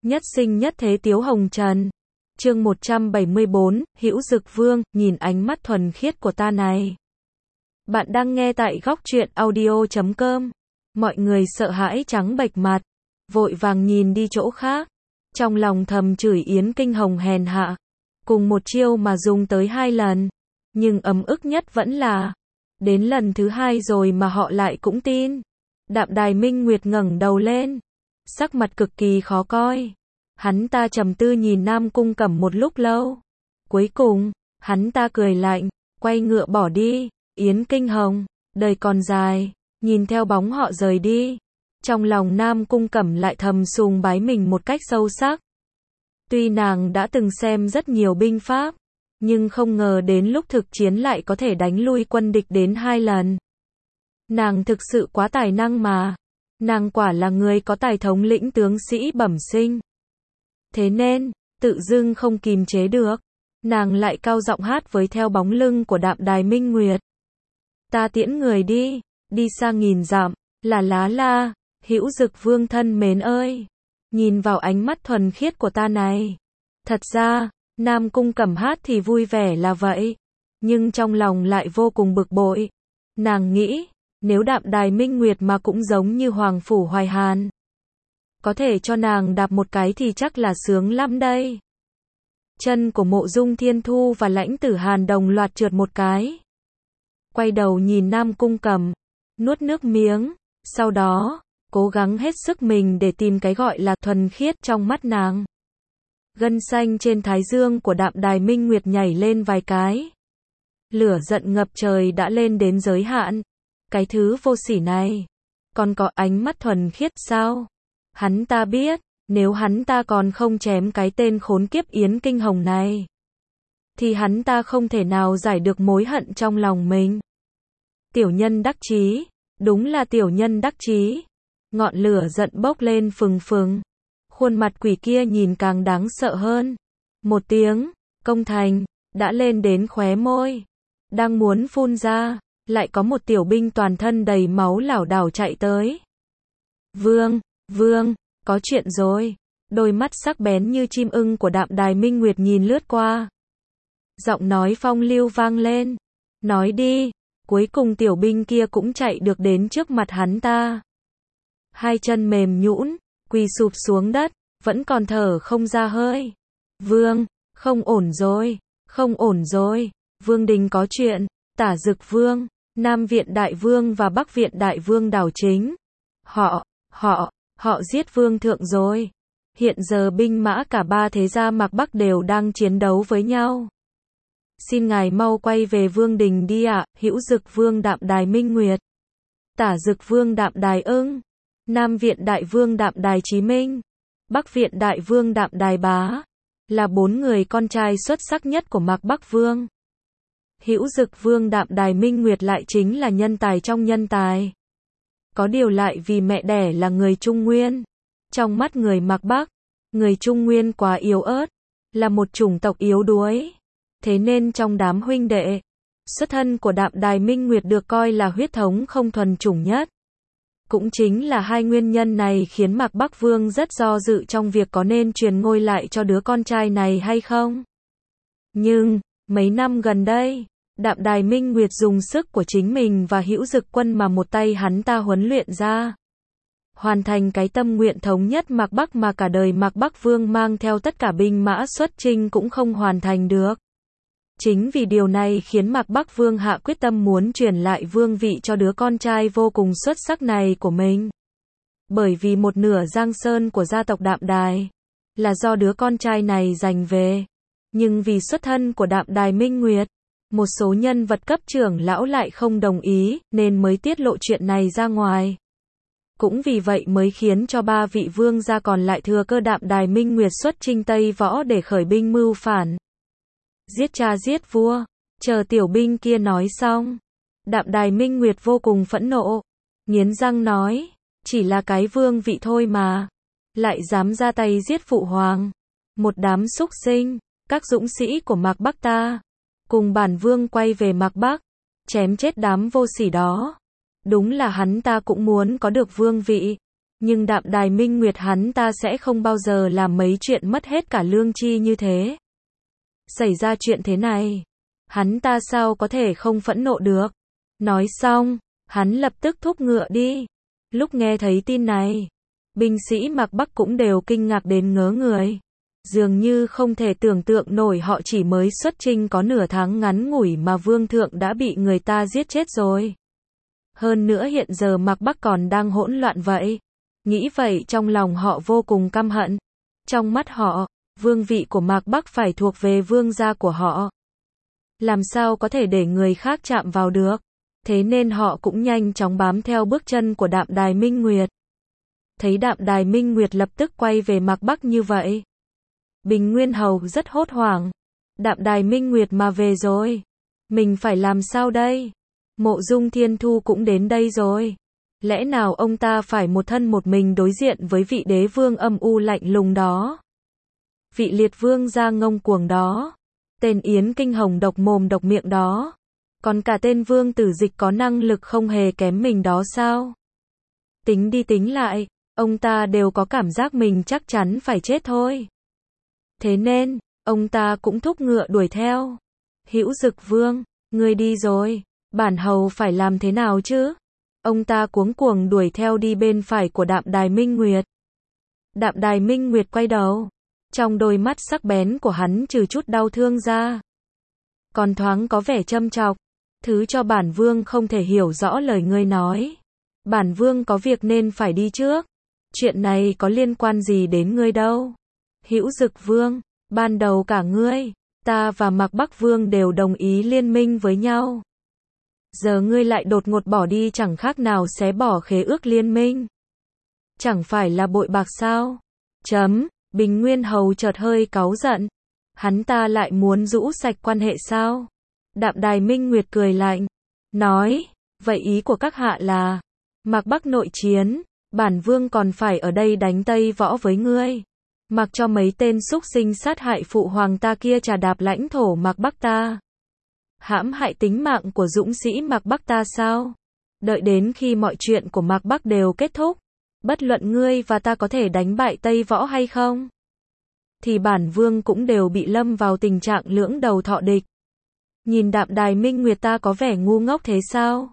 Nhất sinh nhất thế Tiếu Hồng Trần. Chương 174, Hữu Dực Vương, nhìn ánh mắt thuần khiết của ta này. Bạn đang nghe tại góc truyện audio.com. Mọi người sợ hãi trắng bệch mặt, vội vàng nhìn đi chỗ khác, trong lòng thầm chửi Yến Kinh Hồng hèn hạ. Cùng một chiêu mà dùng tới 2 lần, nhưng ấm ức nhất vẫn là đến lần thứ 2 rồi mà họ lại cũng tin. Đạm Đài Minh Nguyệt ngẩng đầu lên, sắc mặt cực kỳ khó coi. Hắn ta trầm tư nhìn Nam Cung Cẩm một lúc lâu. Cuối cùng, hắn ta cười lạnh, quay ngựa bỏ đi. Yến Kinh Hồng, đời còn dài, nhìn theo bóng họ rời đi. Trong lòng Nam Cung Cẩm lại thầm sùng bái mình một cách sâu sắc. Tuy nàng đã từng xem rất nhiều binh pháp, nhưng không ngờ đến lúc thực chiến lại có thể đánh lui quân địch đến 2 lần. Nàng thực sự quá tài năng mà. Nàng quả là người có tài thống lĩnh tướng sĩ bẩm sinh. Thế nên, tự dưng không kìm chế được, nàng lại cao giọng hát với theo bóng lưng của Đạm Đài Minh Nguyệt. Ta tiễn người đi, đi xa nghìn dặm, là lá la, Hữu Dực Vương thân mến ơi. Nhìn vào ánh mắt thuần khiết của ta này. Thật ra, Nam Cung Cẩm hát thì vui vẻ là vậy, nhưng trong lòng lại vô cùng bực bội. Nàng nghĩ, nếu Đạm Đài Minh Nguyệt mà cũng giống như Hoàng Phủ Hoài Hàn, có thể cho nàng đạp một cái thì chắc là sướng lắm đây. Chân của Mộ Dung Thiên Thu và Lãnh Tử Hàn đồng loạt trượt một cái. Quay đầu nhìn Nam Cung Cẩm, nuốt nước miếng, sau đó, cố gắng hết sức mình để tìm cái gọi là thuần khiết trong mắt nàng. Gân xanh trên thái dương của Đạm Đài Minh Nguyệt nhảy lên vài cái. Lửa giận ngập trời đã lên đến giới hạn. Cái thứ vô sỉ này, còn có ánh mắt thuần khiết sao? Hắn ta biết, nếu hắn ta còn không chém cái tên khốn kiếp Yến Kinh Hồng này, thì hắn ta không thể nào giải được mối hận trong lòng mình. Tiểu nhân đắc chí, đúng là tiểu nhân đắc chí. Ngọn lửa giận bốc lên phừng phừng. Khuôn mặt quỷ kia nhìn càng đáng sợ hơn. Một tiếng, công thành, đã lên đến khóe môi. Đang muốn phun ra, lại có một tiểu binh toàn thân đầy máu lảo đảo chạy tới. Vương, có chuyện rồi. Đôi mắt sắc bén như chim ưng của Đạm Đài Minh Nguyệt nhìn lướt qua. Giọng nói phong lưu vang lên. Nói đi. Cuối cùng tiểu binh kia cũng chạy được đến trước mặt hắn ta. Hai chân mềm nhũn, quỳ sụp xuống đất, vẫn còn thở không ra hơi. Vương, không ổn rồi. Vương đình có chuyện. Tả Dực Vương, Nam Viện Đại Vương và Bắc Viện Đại Vương đảo chính. Họ giết Vương thượng rồi. Hiện giờ binh mã cả 3 thế gia Mạc Bắc đều đang chiến đấu với nhau. Xin ngài mau quay về Vương đình đi ạ. Hữu Dực Vương Đạm Đài Minh Nguyệt, Tả Dực Vương Đạm Đài Ưng, Nam Viện Đại Vương Đạm Đài Chí Minh, Bắc Viện Đại Vương Đạm Đài Bá, là 4 người con trai xuất sắc nhất của Mạc Bắc Vương. Hữu Dực Vương Đạm Đài Minh Nguyệt lại chính là nhân tài trong nhân tài. Có điều lại vì mẹ đẻ là người Trung Nguyên. Trong mắt người Mạc Bắc, người Trung Nguyên quá yếu ớt, là một chủng tộc yếu đuối. Thế nên trong đám huynh đệ, xuất thân của Đạm Đài Minh Nguyệt được coi là huyết thống không thuần chủng nhất. Cũng chính là hai nguyên nhân này khiến Mạc Bắc Vương rất do dự trong việc có nên truyền ngôi lại cho đứa con trai này hay không. Nhưng, mấy năm gần đây, Đạm Đài Minh Nguyệt dùng sức của chính mình và Hữu Dực Quân mà một tay hắn ta huấn luyện ra. Hoàn thành cái tâm nguyện thống nhất Mạc Bắc mà cả đời Mạc Bắc Vương mang theo tất cả binh mã xuất chinh cũng không hoàn thành được. Chính vì điều này khiến Mạc Bắc Vương hạ quyết tâm muốn truyền lại vương vị cho đứa con trai vô cùng xuất sắc này của mình. Bởi vì một nửa giang sơn của gia tộc Đạm Đài là do đứa con trai này giành về. Nhưng vì xuất thân của Đạm Đài Minh Nguyệt, một số nhân vật cấp trưởng lão lại không đồng ý, nên mới tiết lộ chuyện này ra ngoài. Cũng vì vậy mới khiến cho 3 vị vương gia còn lại thừa cơ Đạm Đài Minh Nguyệt xuất chinh Tây Võ để khởi binh mưu phản. Giết cha giết vua. Chờ tiểu binh kia nói xong, Đạm Đài Minh Nguyệt vô cùng phẫn nộ, nghiến răng nói, chỉ là cái vương vị thôi mà, lại dám ra tay giết phụ hoàng. Một đám súc sinh, các dũng sĩ của Mạc Bắc ta, cùng bản vương quay về Mạc Bắc, chém chết đám vô sỉ đó. Đúng là hắn ta cũng muốn có được vương vị, Nhưng Đạm Đài Minh Nguyệt hắn ta sẽ không bao giờ làm mấy chuyện mất hết cả lương tri như thế. Xảy ra chuyện thế này, hắn ta sao có thể không phẫn nộ được. Nói xong, hắn lập tức thúc ngựa đi. Lúc nghe thấy tin này, binh sĩ Mạc Bắc cũng đều kinh ngạc đến ngớ người. Dường như không thể tưởng tượng nổi họ chỉ mới xuất chinh có nửa tháng ngắn ngủi mà vương thượng đã bị người ta giết chết rồi. Hơn nữa hiện giờ Mạc Bắc còn đang hỗn loạn vậy. Nghĩ vậy trong lòng họ vô cùng căm hận. Trong mắt họ, vương vị của Mạc Bắc phải thuộc về vương gia của họ. Làm sao có thể để người khác chạm vào được. Thế nên họ cũng nhanh chóng bám theo bước chân của Đạm Đài Minh Nguyệt. Thấy Đạm Đài Minh Nguyệt lập tức quay về Mạc Bắc như vậy, Bình Nguyên Hầu rất hốt hoảng. Đạm Đài Minh Nguyệt mà về rồi. Mình phải làm sao đây? Mộ Dung Thiên Thu cũng đến đây rồi. Lẽ nào ông ta phải một thân một mình đối diện với vị đế vương âm u lạnh lùng đó? Vị liệt vương gia ngông cuồng đó? Tên Yến Kinh Hồng độc mồm độc miệng đó? Còn cả tên Vương Tử Dịch có năng lực không hề kém mình đó sao? Tính đi tính lại, ông ta đều có cảm giác mình chắc chắn phải chết thôi. Thế nên, ông ta cũng thúc ngựa đuổi theo. Hữu Dực Vương, ngươi đi rồi, bản hầu phải làm thế nào chứ? Ông ta cuống cuồng đuổi theo đi bên phải của Đạm Đài Minh Nguyệt. Đạm Đài Minh Nguyệt quay đầu. Trong đôi mắt sắc bén của hắn trừ chút đau thương ra, còn thoáng có vẻ châm chọc. Thứ cho bản vương không thể hiểu rõ lời ngươi nói. Bản vương có việc nên phải đi trước. Chuyện này có liên quan gì đến ngươi đâu. Hữu Dực Vương, ban đầu cả ngươi, ta và Mạc Bắc Vương đều đồng ý liên minh với nhau. Giờ ngươi lại đột ngột bỏ đi chẳng khác nào xé bỏ khế ước liên minh. Chẳng phải là bội bạc sao? Bình Nguyên Hầu chợt hơi cáu giận. Hắn ta lại muốn rũ sạch quan hệ sao? Đạm Đài Minh Nguyệt cười lạnh, nói, vậy ý của các hạ là, Mạc Bắc nội chiến, bản vương còn phải ở đây đánh tây võ với ngươi. Mặc cho mấy tên xúc sinh sát hại phụ hoàng ta kia trà đạp lãnh thổ Mạc Bắc ta. Hãm hại tính mạng của dũng sĩ Mạc Bắc ta sao? Đợi đến khi mọi chuyện của Mạc Bắc đều kết thúc, bất luận ngươi và ta có thể đánh bại Tây Võ hay không, thì bản vương cũng đều bị lâm vào tình trạng lưỡng đầu thọ địch. Nhìn Đạm Đài Minh Nguyệt ta có vẻ ngu ngốc thế sao?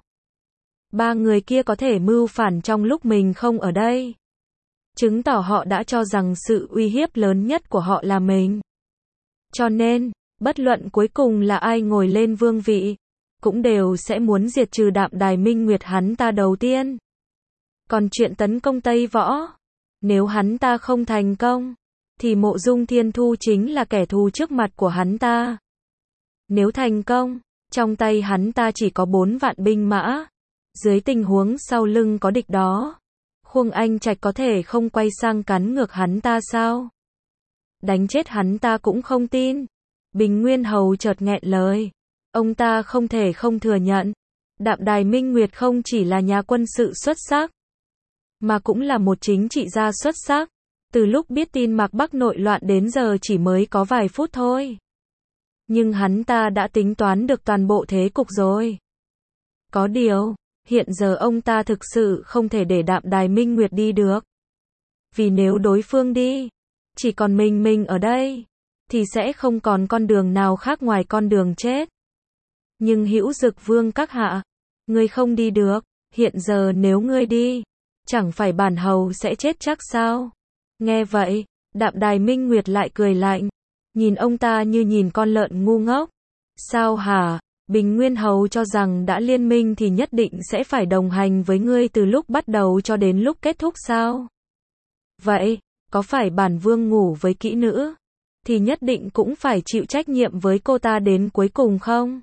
Ba người kia có thể mưu phản trong lúc mình không ở đây, chứng tỏ họ đã cho rằng sự uy hiếp lớn nhất của họ là mình. Cho nên, bất luận cuối cùng là ai ngồi lên vương vị, cũng đều sẽ muốn diệt trừ Đạm Đài Minh Nguyệt hắn ta đầu tiên. Còn chuyện tấn công Tây Võ, nếu hắn ta không thành công, thì Mộ Dung Thiên Thu chính là kẻ thù trước mặt của hắn ta. Nếu thành công, trong tay hắn ta chỉ có 4 vạn binh mã. Dưới tình huống sau lưng có địch đó, Khuông Anh Trạch có thể không quay sang cắn ngược hắn ta sao? Đánh chết hắn ta cũng không tin. Bình Nguyên Hầu chợt nghẹn lời. Ông ta không thể không thừa nhận, Đạm Đài Minh Nguyệt không chỉ là nhà quân sự xuất sắc, mà cũng là một chính trị gia xuất sắc. Từ lúc biết tin Mạc Bắc nội loạn đến giờ chỉ mới có vài phút thôi. Nhưng hắn ta đã tính toán được toàn bộ thế cục rồi. Có điều, hiện giờ ông ta thực sự không thể để Đạm Đài Minh Nguyệt đi được. Vì nếu đối phương đi, chỉ còn mình ở đây, thì sẽ không còn con đường nào khác ngoài con đường chết. Nhưng Hữu Dực Vương các hạ, ngươi không đi được, hiện giờ nếu ngươi đi, chẳng phải bản hầu sẽ chết chắc sao? Nghe vậy, Đạm Đài Minh Nguyệt lại cười lạnh, nhìn ông ta như nhìn con lợn ngu ngốc. Sao hả? Bình Nguyên Hầu cho rằng đã liên minh thì nhất định sẽ phải đồng hành với ngươi từ lúc bắt đầu cho đến lúc kết thúc sao? Vậy, có phải bản vương ngủ với kỹ nữ, thì nhất định cũng phải chịu trách nhiệm với cô ta đến cuối cùng không?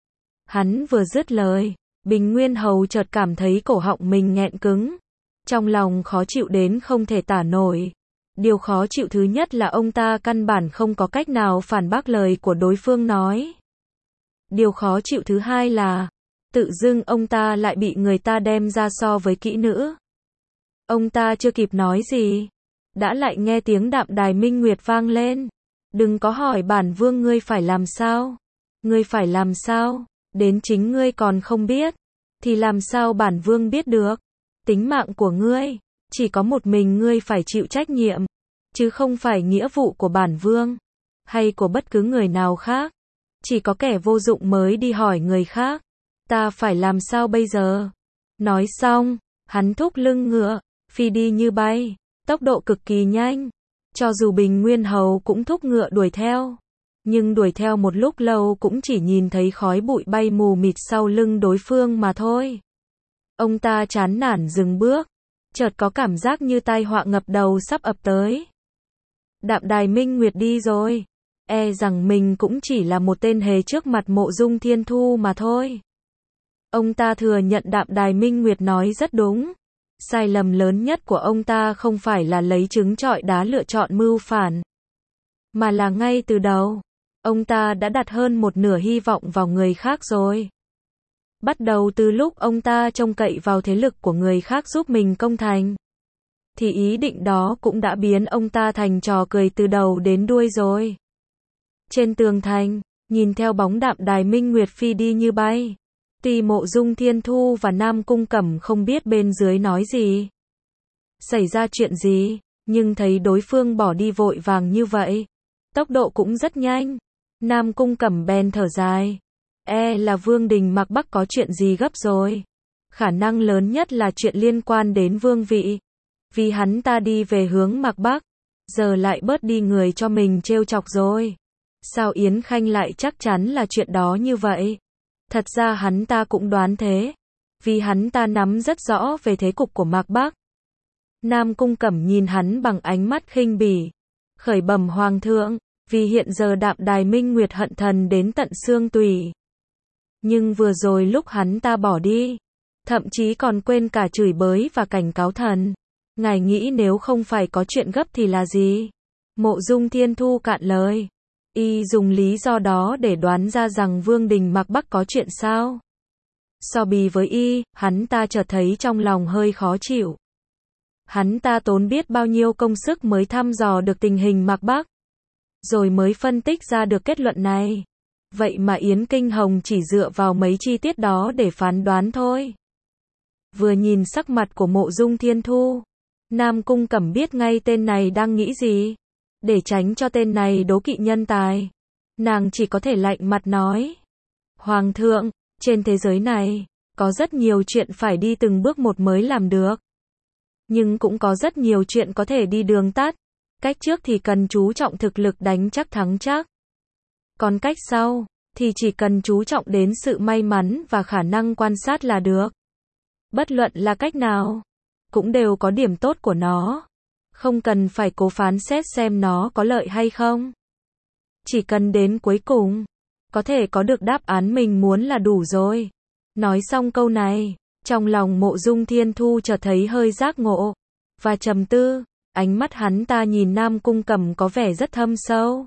Hắn vừa dứt lời, Bình Nguyên Hầu chợt cảm thấy cổ họng mình nghẹn cứng. Trong lòng khó chịu đến không thể tả nổi. Điều khó chịu thứ nhất là ông ta căn bản không có cách nào phản bác lời của đối phương nói. Điều khó chịu thứ hai là, tự dưng ông ta lại bị người ta đem ra so với kỹ nữ. Ông ta chưa kịp nói gì, đã lại nghe tiếng Đạm Đài Minh Nguyệt vang lên. Đừng có hỏi bản vương ngươi phải làm sao. Ngươi phải làm sao, đến chính ngươi còn không biết, thì làm sao bản vương biết được. Tính mạng của ngươi, Chỉ có một mình ngươi phải chịu trách nhiệm, chứ không phải nghĩa vụ của bản vương, hay của bất cứ người nào khác. Chỉ có kẻ vô dụng mới đi hỏi người khác. Ta phải làm sao bây giờ? Nói xong, hắn thúc lưng ngựa, phi đi như bay, tốc độ cực kỳ nhanh. Cho dù Bình Nguyên Hầu cũng thúc ngựa đuổi theo, nhưng đuổi theo một lúc lâu cũng chỉ nhìn thấy khói bụi bay mù mịt sau lưng đối phương mà thôi. Ông ta chán nản dừng bước, chợt có cảm giác như tai họa ngập đầu sắp ập tới. Đạm Đài Minh Nguyệt đi rồi, e rằng mình cũng chỉ là một tên hề trước mặt Mộ Dung Thiên Thu mà thôi. Ông ta thừa nhận Đạm Đài Minh Nguyệt nói rất đúng. Sai lầm lớn nhất của ông ta không phải là lấy trứng trọi đá lựa chọn mưu phản, mà là ngay từ đầu, ông ta đã đặt hơn một nửa hy vọng vào người khác rồi. Bắt đầu từ lúc ông ta trông cậy vào thế lực của người khác giúp mình công thành, thì ý định đó cũng đã biến ông ta thành trò cười từ đầu đến đuôi rồi. Trên tường thành, nhìn theo bóng Đạm Đài Minh Nguyệt phi đi như bay, tuy Mộ Dung Thiên Thu và Nam Cung Cẩm không biết bên dưới nói gì, xảy ra chuyện gì, nhưng thấy đối phương bỏ đi vội vàng như vậy, tốc độ cũng rất nhanh. Nam Cung Cẩm bèn thở dài, e là Vương Đình Mạc Bắc có chuyện gì gấp rồi. Khả năng lớn nhất là chuyện liên quan đến vương vị, vì hắn ta đi về hướng Mạc Bắc, giờ lại bớt đi người cho mình trêu chọc rồi. Sao Yến Khanh lại chắc chắn là chuyện đó như vậy? Thật ra hắn ta cũng đoán thế, vì hắn ta nắm rất rõ về thế cục của Mạc Bắc. Nam Cung Cẩm nhìn hắn bằng ánh mắt khinh bỉ, khởi bẩm hoàng thượng, vì hiện giờ Đạm Đài Minh Nguyệt hận thần đến tận xương tủy. Nhưng vừa rồi lúc hắn ta bỏ đi, thậm chí còn quên cả chửi bới và cảnh cáo thần. Ngài nghĩ nếu không phải có chuyện gấp thì là gì? Mộ Dung Thiên Thu cạn lời. Y dùng lý do đó để đoán ra rằng Vương Đình Mạc Bắc có chuyện sao? So bì với Y, hắn ta chợt thấy trong lòng hơi khó chịu. Hắn ta tốn biết bao nhiêu công sức mới thăm dò được tình hình Mạc Bắc, rồi mới phân tích ra được kết luận này. Vậy mà Yến Kinh Hồng chỉ dựa vào mấy chi tiết đó để phán đoán thôi. Vừa nhìn sắc mặt của Mộ Dung Thiên Thu, Nam Cung Cẩm biết ngay tên này đang nghĩ gì. Để tránh cho tên này đố kỵ nhân tài, nàng chỉ có thể lạnh mặt nói: Hoàng thượng, trên thế giới này, có rất nhiều chuyện phải đi từng bước một mới làm được. Nhưng cũng có rất nhiều chuyện có thể đi đường tắt. Cách trước thì cần chú trọng thực lực đánh chắc thắng chắc. Còn cách sau, thì chỉ cần chú trọng đến sự may mắn và khả năng quan sát là được. Bất luận là cách nào, cũng đều có điểm tốt của nó. Không cần phải cố phán xét xem nó có lợi hay không. Chỉ cần đến cuối cùng, có thể có được đáp án mình muốn là đủ rồi. Nói xong câu này, trong lòng Mộ Dung Thiên Thu chợt thấy hơi giác ngộ, và trầm tư, ánh mắt hắn ta nhìn Nam Cung Cẩm có vẻ rất thâm sâu.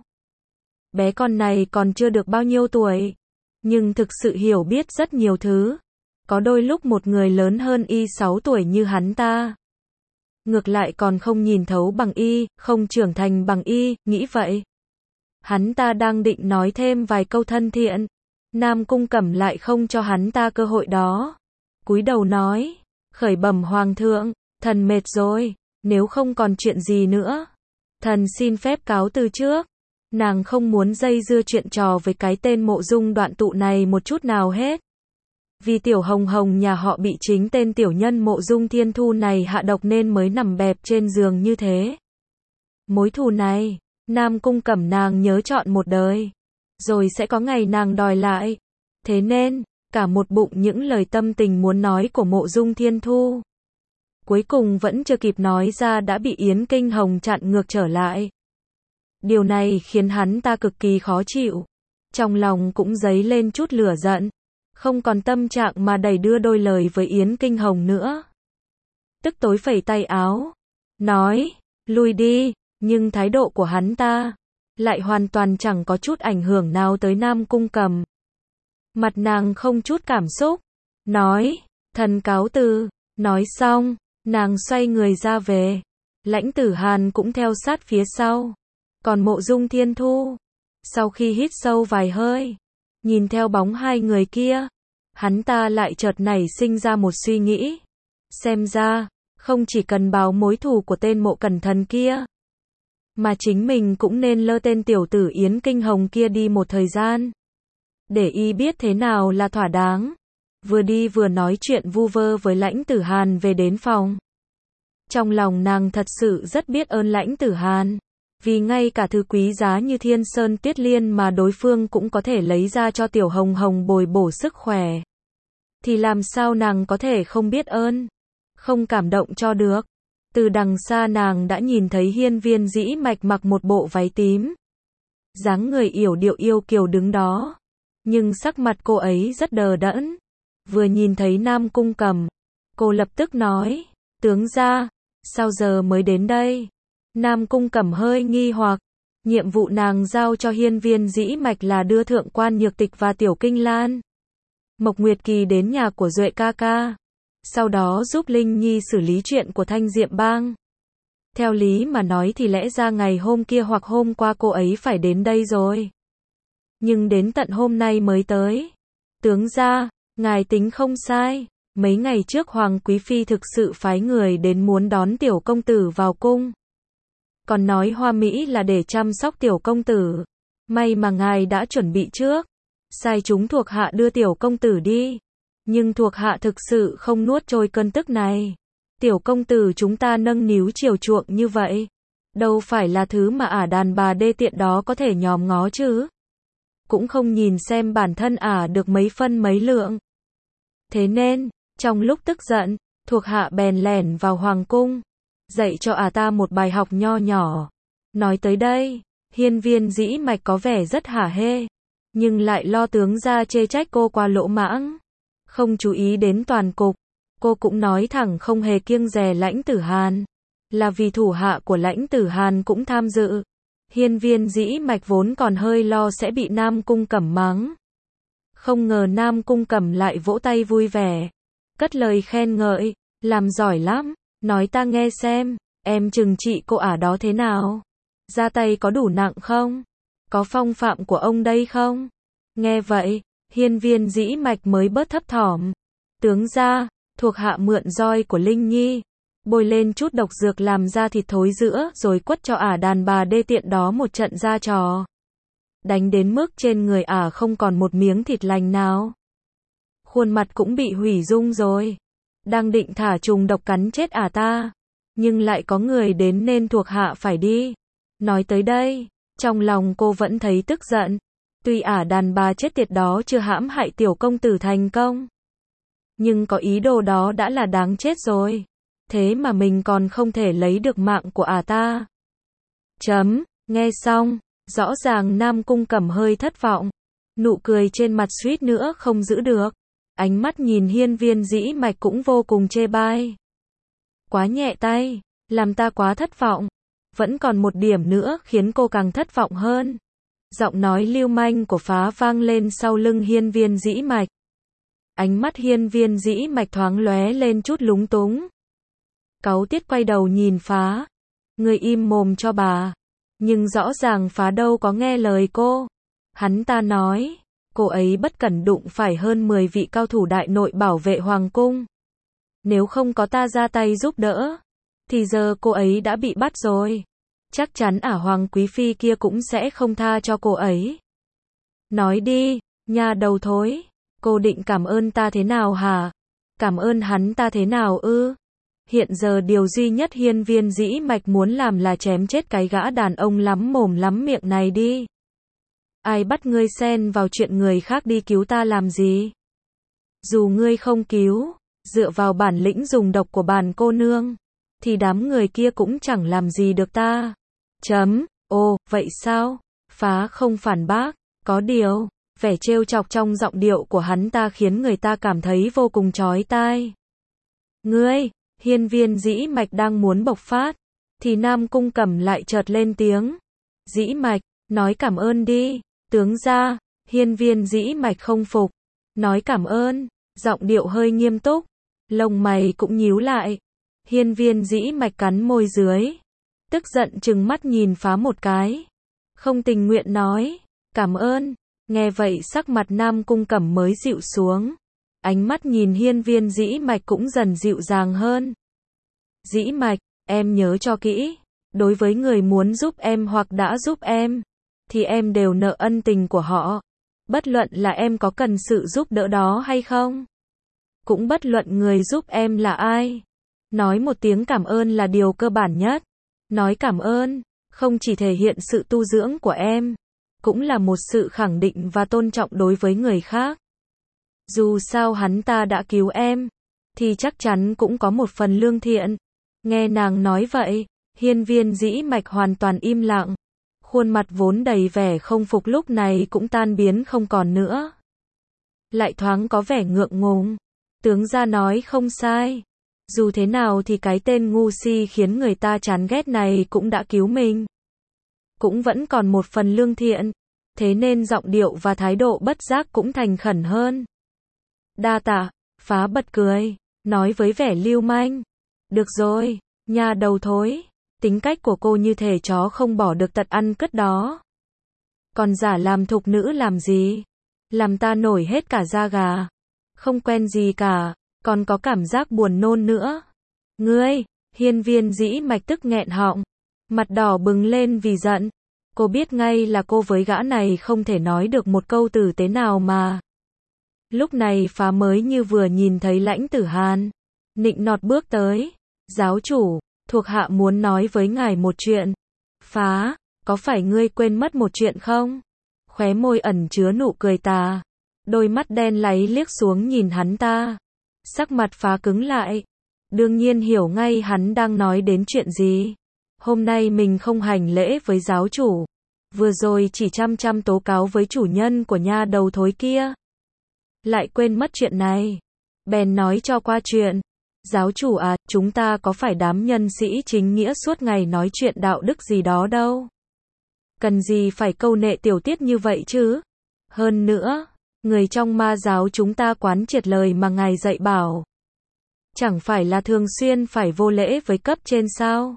Bé con này còn chưa được bao nhiêu tuổi, nhưng thực sự hiểu biết rất nhiều thứ. Có đôi lúc một người lớn hơn Y 6 tuổi như hắn ta, ngược lại còn không nhìn thấu bằng Y, không trưởng thành bằng Y, nghĩ vậy. Hắn ta đang định nói thêm vài câu thân thiện, Nam Cung Cẩm lại không cho hắn ta cơ hội đó. Cúi đầu nói, khởi bẩm hoàng thượng, thần mệt rồi, nếu không còn chuyện gì nữa, thần xin phép cáo từ trước. Nàng không muốn dây dưa chuyện trò với cái tên Mộ Dung Đoạn Tụ này một chút nào hết. Vì Tiểu Hồng Hồng nhà họ bị chính tên tiểu nhân Mộ Dung Thiên Thu này hạ độc nên mới nằm bẹp trên giường như thế. Mối thù này, Nam Cung Cẩm nàng nhớ trọn một đời, rồi sẽ có ngày nàng đòi lại. Thế nên, cả một bụng những lời tâm tình muốn nói của Mộ Dung Thiên Thu, cuối cùng vẫn chưa kịp nói ra đã bị Yến Kinh Hồng chặn ngược trở lại. Điều này khiến hắn ta cực kỳ khó chịu, trong lòng cũng dấy lên chút lửa giận, không còn tâm trạng mà đẩy đưa đôi lời với Yến Kinh Hồng nữa. Tức tối phẩy tay áo, nói, lui đi, nhưng thái độ của hắn ta lại hoàn toàn chẳng có chút ảnh hưởng nào tới Nam Cung Cẩm. Mặt nàng không chút cảm xúc, nói, thần cáo từ. Nói xong, nàng xoay người ra về. Lãnh Tử Hàn cũng theo sát phía sau. Còn Mộ Dung Thiên Thu, sau khi hít sâu vài hơi, nhìn theo bóng hai người kia, hắn ta lại chợt nảy sinh ra một suy nghĩ. Xem ra, Không chỉ cần báo mối thù của tên Mộ Cẩn Thần kia, mà chính mình cũng nên lơ tên tiểu tử Yến Kinh Hồng kia đi một thời gian, để y biết thế nào là thỏa đáng. Vừa đi vừa nói chuyện vu vơ với Lãnh Tử Hàn về đến phòng. Trong lòng nàng thật sự rất biết ơn Lãnh Tử Hàn, vì ngay cả thứ quý giá như Thiên Sơn Tuyết Liên mà đối phương cũng có thể lấy ra cho Tiểu Hồng Hồng bồi bổ sức khỏe, thì làm sao nàng có thể không biết ơn, không cảm động cho được. Từ đằng xa nàng đã nhìn thấy Hiên Viên Dĩ Mạch mặc một bộ váy tím, dáng người yểu điệu yêu kiều đứng đó, nhưng sắc mặt cô ấy rất đờ đẫn. Vừa nhìn thấy Nam Cung Cẩm, cô lập tức nói, tướng gia, sao giờ mới đến đây? Nam Cung Cẩm hơi nghi hoặc, nhiệm vụ nàng giao cho Hiên Viên Dĩ Mạch là đưa Thượng quan Nhược Tịch và Tiểu Kinh Lan, Mộc Nguyệt Kỳ đến nhà của Duệ ca ca, sau đó giúp Linh Nhi xử lý chuyện của Thanh Diệm Bang. Theo lý mà nói thì lẽ ra ngày hôm kia hoặc hôm qua cô ấy phải đến đây rồi, nhưng đến tận hôm nay mới tới. Tướng gia, ngài tính không sai, mấy ngày trước Hoàng Quý Phi thực sự phái người đến muốn đón tiểu công tử vào cung, còn nói hoa mỹ là để chăm sóc tiểu công tử. May mà ngài đã chuẩn bị trước, sai chúng thuộc hạ đưa tiểu công tử đi, nhưng thuộc hạ thực sự không nuốt trôi cơn tức này. Tiểu công tử chúng ta nâng niu chiều chuộng như vậy, đâu phải là thứ mà ả đàn bà đê tiện đó có thể nhòm ngó chứ. Cũng không nhìn xem bản thân ả được mấy phân mấy lượng. Thế nên, trong lúc tức giận, thuộc hạ bèn lẻn vào hoàng cung, dạy cho ả ta một bài học nho nhỏ. Nói tới đây, Hiên Viên Dĩ Mạch có vẻ rất hả hê, nhưng lại lo tướng gia chê trách cô quá lỗ mãng, không chú ý đến toàn cục. Cô cũng nói thẳng không hề kiêng dè Lãnh Tử Hàn, là vì thủ hạ của Lãnh Tử Hàn cũng tham dự. Hiên Viên Dĩ Mạch vốn còn hơi lo sẽ bị Nam Cung Cẩm mắng, không ngờ Nam Cung Cẩm lại vỗ tay vui vẻ, cất lời khen ngợi, làm giỏi lắm, nói ta nghe xem, em trừng trị cô ả đó thế nào? Ra tay có đủ nặng không? Có phong phạm của ông đây không? Nghe vậy, Hiên Viên Dĩ Mạch mới bớt thấp thỏm. Tướng gia, thuộc hạ mượn roi của Linh Nhi, bôi lên chút độc dược làm ra thịt thối rữa rồi quất cho ả đàn bà đê tiện đó một trận ra trò. Đánh đến mức trên người ả không còn một miếng thịt lành nào. Khuôn mặt cũng bị hủy dung rồi. Đang định thả trùng độc cắn chết ả ta, nhưng lại có người đến nên thuộc hạ phải đi. Nói tới đây, trong lòng cô vẫn thấy tức giận. Tuy ả đàn bà chết tiệt đó chưa hãm hại tiểu công tử thành công, nhưng có ý đồ đó đã là đáng chết rồi. Thế mà mình còn không thể lấy được mạng của ả ta. Nghe xong, rõ ràng Nam Cung Cẩm hơi thất vọng. Nụ cười trên mặt suýt nữa không giữ được. Ánh mắt nhìn Hiên Viên Dĩ Mạch cũng vô cùng chê bai. Quá nhẹ tay, làm ta quá thất vọng. Vẫn còn một điểm nữa khiến cô càng thất vọng hơn. Giọng nói lưu manh của Phá vang lên sau lưng Hiên Viên Dĩ Mạch. Ánh mắt Hiên Viên Dĩ Mạch thoáng lóe lên chút lúng túng. Cáu tiết quay đầu nhìn Phá. Người im mồm cho bà. Nhưng rõ ràng Phá đâu có nghe lời cô. Hắn ta nói, cô ấy bất cẩn đụng phải hơn 10 vị cao thủ đại nội bảo vệ hoàng cung. Nếu không có ta ra tay giúp đỡ, thì giờ cô ấy đã bị bắt rồi. Chắc chắn ả Hoàng Quý Phi kia cũng sẽ không tha cho cô ấy. Nói đi, nha đầu thối, cô định cảm ơn ta thế nào hả? Cảm ơn hắn ta thế nào ư? Hiện giờ điều duy nhất Hiên Viên Dĩ Mạch muốn làm là chém chết cái gã đàn ông lắm mồm lắm miệng này đi. Ai bắt ngươi xen vào chuyện người khác đi cứu ta làm gì? Dù ngươi không cứu, dựa vào bản lĩnh dùng độc của bản cô nương, thì đám người kia cũng chẳng làm gì được ta. Ồ, vậy sao? Phá không phản bác, có điều, vẻ trêu chọc trong giọng điệu của hắn ta khiến người ta cảm thấy vô cùng chói tai. Ngươi, Hiên Viên Dĩ Mạch đang muốn bộc phát, thì Nam Cung Cẩm lại chợt lên tiếng. Dĩ Mạch, nói cảm ơn đi, tướng gia. Hiên Viên Dĩ Mạch không phục, nói cảm ơn, giọng điệu hơi nghiêm túc, lông mày cũng nhíu lại. Hiên Viên Dĩ Mạch cắn môi dưới, tức giận trừng mắt nhìn Phá một cái, không tình nguyện nói, cảm ơn. Nghe vậy sắc mặt Nam Cung Cẩm mới dịu xuống, ánh mắt nhìn Hiên Viên Dĩ Mạch cũng dần dịu dàng hơn. Dĩ Mạch, em nhớ cho kỹ, đối với người muốn giúp em hoặc đã giúp em, thì em đều nợ ân tình của họ. Bất luận là em có cần sự giúp đỡ đó hay không. Cũng bất luận người giúp em là ai. Nói một tiếng cảm ơn là điều cơ bản nhất. Nói cảm ơn, không chỉ thể hiện sự tu dưỡng của em, cũng là một sự khẳng định và tôn trọng đối với người khác. Dù sao hắn ta đã cứu em, thì chắc chắn cũng có một phần lương thiện. Nghe nàng nói vậy, Hiên Viên Dĩ Mạch hoàn toàn im lặng. Khuôn mặt vốn đầy vẻ không phục lúc này cũng tan biến không còn nữa. Lại thoáng có vẻ ngượng ngùng. Tướng gia nói không sai. Dù thế nào thì cái tên ngu si khiến người ta chán ghét này cũng đã cứu mình. Cũng vẫn còn một phần lương thiện. Thế nên giọng điệu và thái độ bất giác cũng thành khẩn hơn. Đa tạ, Phá bật cười, nói với vẻ lưu manh. Được rồi, nha đầu thối. Tính cách của cô như thể chó không bỏ được tật ăn cứt đó. Còn giả làm thục nữ làm gì? Làm ta nổi hết cả da gà. Không quen gì cả, còn có cảm giác buồn nôn nữa. Ngươi, Hiên Viên Dĩ Mạch tức nghẹn họng. Mặt đỏ bừng lên vì giận. Cô biết ngay là cô với gã này không thể nói được một câu tử tế nào mà. Lúc này Phá mới như vừa nhìn thấy Lãnh Tử Hàn. Nịnh nọt bước tới. Giáo chủ, thuộc hạ muốn nói với ngài một chuyện. Phá, có phải ngươi quên mất một chuyện không? Khóe môi ẩn chứa nụ cười tà. Đôi mắt đen láy liếc xuống nhìn hắn ta. Sắc mặt Phá cứng lại. Đương nhiên hiểu ngay hắn đang nói đến chuyện gì. Hôm nay mình không hành lễ với giáo chủ. Vừa rồi chỉ chăm tố cáo với chủ nhân của nha đầu thối kia. Lại quên mất chuyện này. Bèn nói cho qua chuyện. Giáo chủ à, chúng ta có phải đám nhân sĩ chính nghĩa suốt ngày nói chuyện đạo đức gì đó đâu. Cần gì phải câu nệ tiểu tiết như vậy chứ? Hơn nữa, người trong ma giáo chúng ta quán triệt lời mà ngài dạy bảo. Chẳng phải là thường xuyên phải vô lễ với cấp trên sao?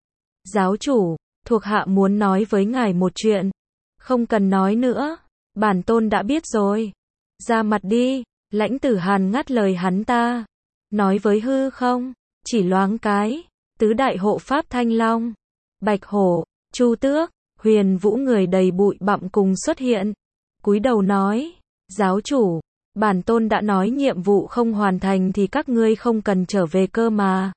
Giáo chủ, thuộc hạ muốn nói với ngài một chuyện. Không cần nói nữa, bản tôn đã biết rồi. Ra mặt đi, Lãnh Tử Hàn ngắt lời hắn ta. Nói với hư không, chỉ loáng cái, tứ đại hộ pháp Thanh Long, Bạch Hổ, Chu Tước, Huyền Vũ người đầy bụi bặm cùng xuất hiện. Cúi đầu nói, giáo chủ, bản tôn đã nói nhiệm vụ không hoàn thành thì các ngươi không cần trở về cơ mà.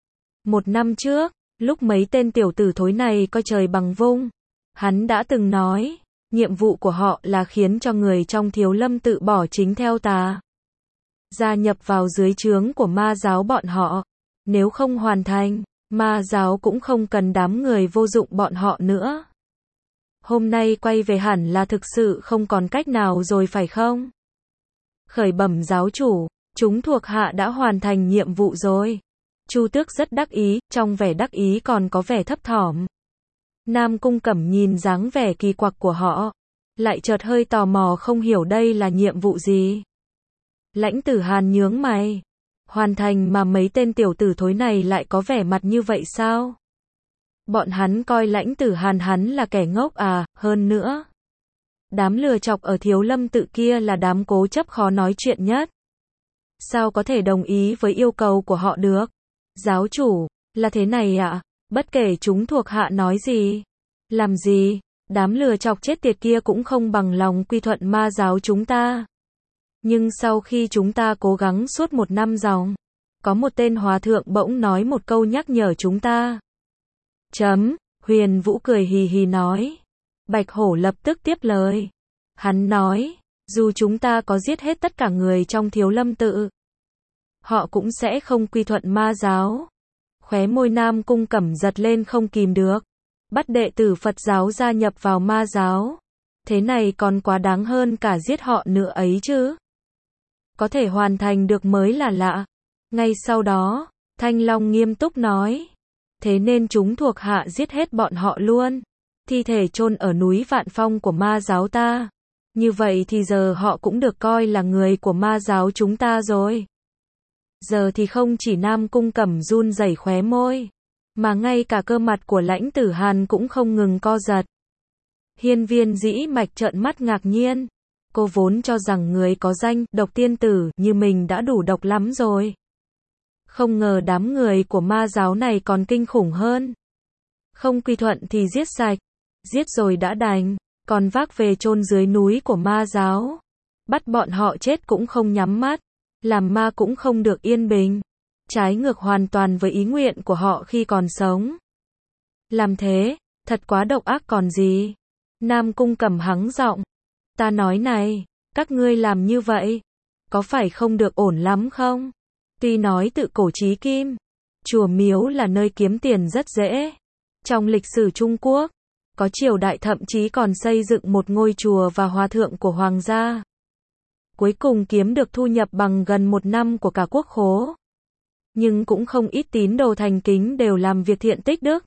1 năm trước, lúc mấy tên tiểu tử thối này coi trời bằng vung, hắn đã từng nói, nhiệm vụ của họ là khiến cho người trong Thiếu Lâm tự bỏ chính theo tà. Gia nhập vào dưới trướng của ma giáo bọn họ. Nếu không hoàn thành, ma giáo cũng không cần đám người vô dụng bọn họ nữa. Hôm nay quay về hẳn là thực sự không còn cách nào rồi phải không? Khởi bẩm giáo chủ, chúng thuộc hạ đã hoàn thành nhiệm vụ rồi. Chu Tước rất đắc ý, trong vẻ đắc ý còn có vẻ thấp thỏm. Nam Cung Cẩm nhìn dáng vẻ kỳ quặc của họ, lại chợt hơi tò mò không hiểu đây là nhiệm vụ gì. Lãnh Tử Hàn nhướng mày. Hoàn thành mà mấy tên tiểu tử thối này lại có vẻ mặt như vậy sao? Bọn hắn coi Lãnh Tử Hàn hắn là kẻ ngốc à, hơn nữa. Đám lừa chọc ở Thiếu Lâm tự kia là đám cố chấp khó nói chuyện nhất. Sao có thể đồng ý với yêu cầu của họ được? Giáo chủ, là thế này ạ, bất kể chúng thuộc hạ nói gì, làm gì, đám lừa chọc chết tiệt kia cũng không bằng lòng quy thuận ma giáo chúng ta. Nhưng sau khi chúng ta cố gắng suốt 1 năm dòng, có một tên hòa thượng bỗng nói một câu nhắc nhở chúng ta. Huyền Vũ cười hì hì nói. Bạch Hổ lập tức tiếp lời. Hắn nói, dù chúng ta có giết hết tất cả người trong Thiếu Lâm tự, họ cũng sẽ không quy thuận ma giáo. Khóe môi Nam Cung Cẩm giật lên không kìm được. Bắt đệ tử Phật giáo gia nhập vào ma giáo. Thế này còn quá đáng hơn cả giết họ nữa ấy chứ. Có thể hoàn thành được mới là lạ. Ngay sau đó, Thanh Long nghiêm túc nói. Thế nên chúng thuộc hạ giết hết bọn họ luôn. Thi thể chôn ở núi Vạn Phong của ma giáo ta. Như vậy thì giờ họ cũng được coi là người của ma giáo chúng ta rồi. Giờ thì không chỉ Nam Cung Cẩm run rẩy khóe môi, mà ngay cả cơ mặt của Lãnh Tử Hàn cũng không ngừng co giật. Hiên Viên Dĩ Mạch trợn mắt ngạc nhiên. Cô vốn cho rằng người có danh độc tiên tử như mình đã đủ độc lắm rồi. Không ngờ đám người của ma giáo này còn kinh khủng hơn. Không quy thuận thì giết sạch. Giết rồi đã đành, còn vác về chôn dưới núi của ma giáo. Bắt bọn họ chết cũng không nhắm mắt. Làm ma cũng không được yên bình. Trái ngược hoàn toàn với ý nguyện của họ khi còn sống. Làm thế, thật quá độc ác còn gì. Nam Cung Cẩm hắng giọng. Ta nói này, các ngươi làm như vậy, có phải không được ổn lắm không? Tuy nói tự cổ chí kim, chùa miếu là nơi kiếm tiền rất dễ. Trong lịch sử Trung Quốc, có triều đại thậm chí còn xây dựng một ngôi chùa và hòa thượng của hoàng gia. Cuối cùng kiếm được thu nhập bằng gần 1 năm của cả quốc khố. Nhưng cũng không ít tín đồ thành kính đều làm việc thiện tích đức.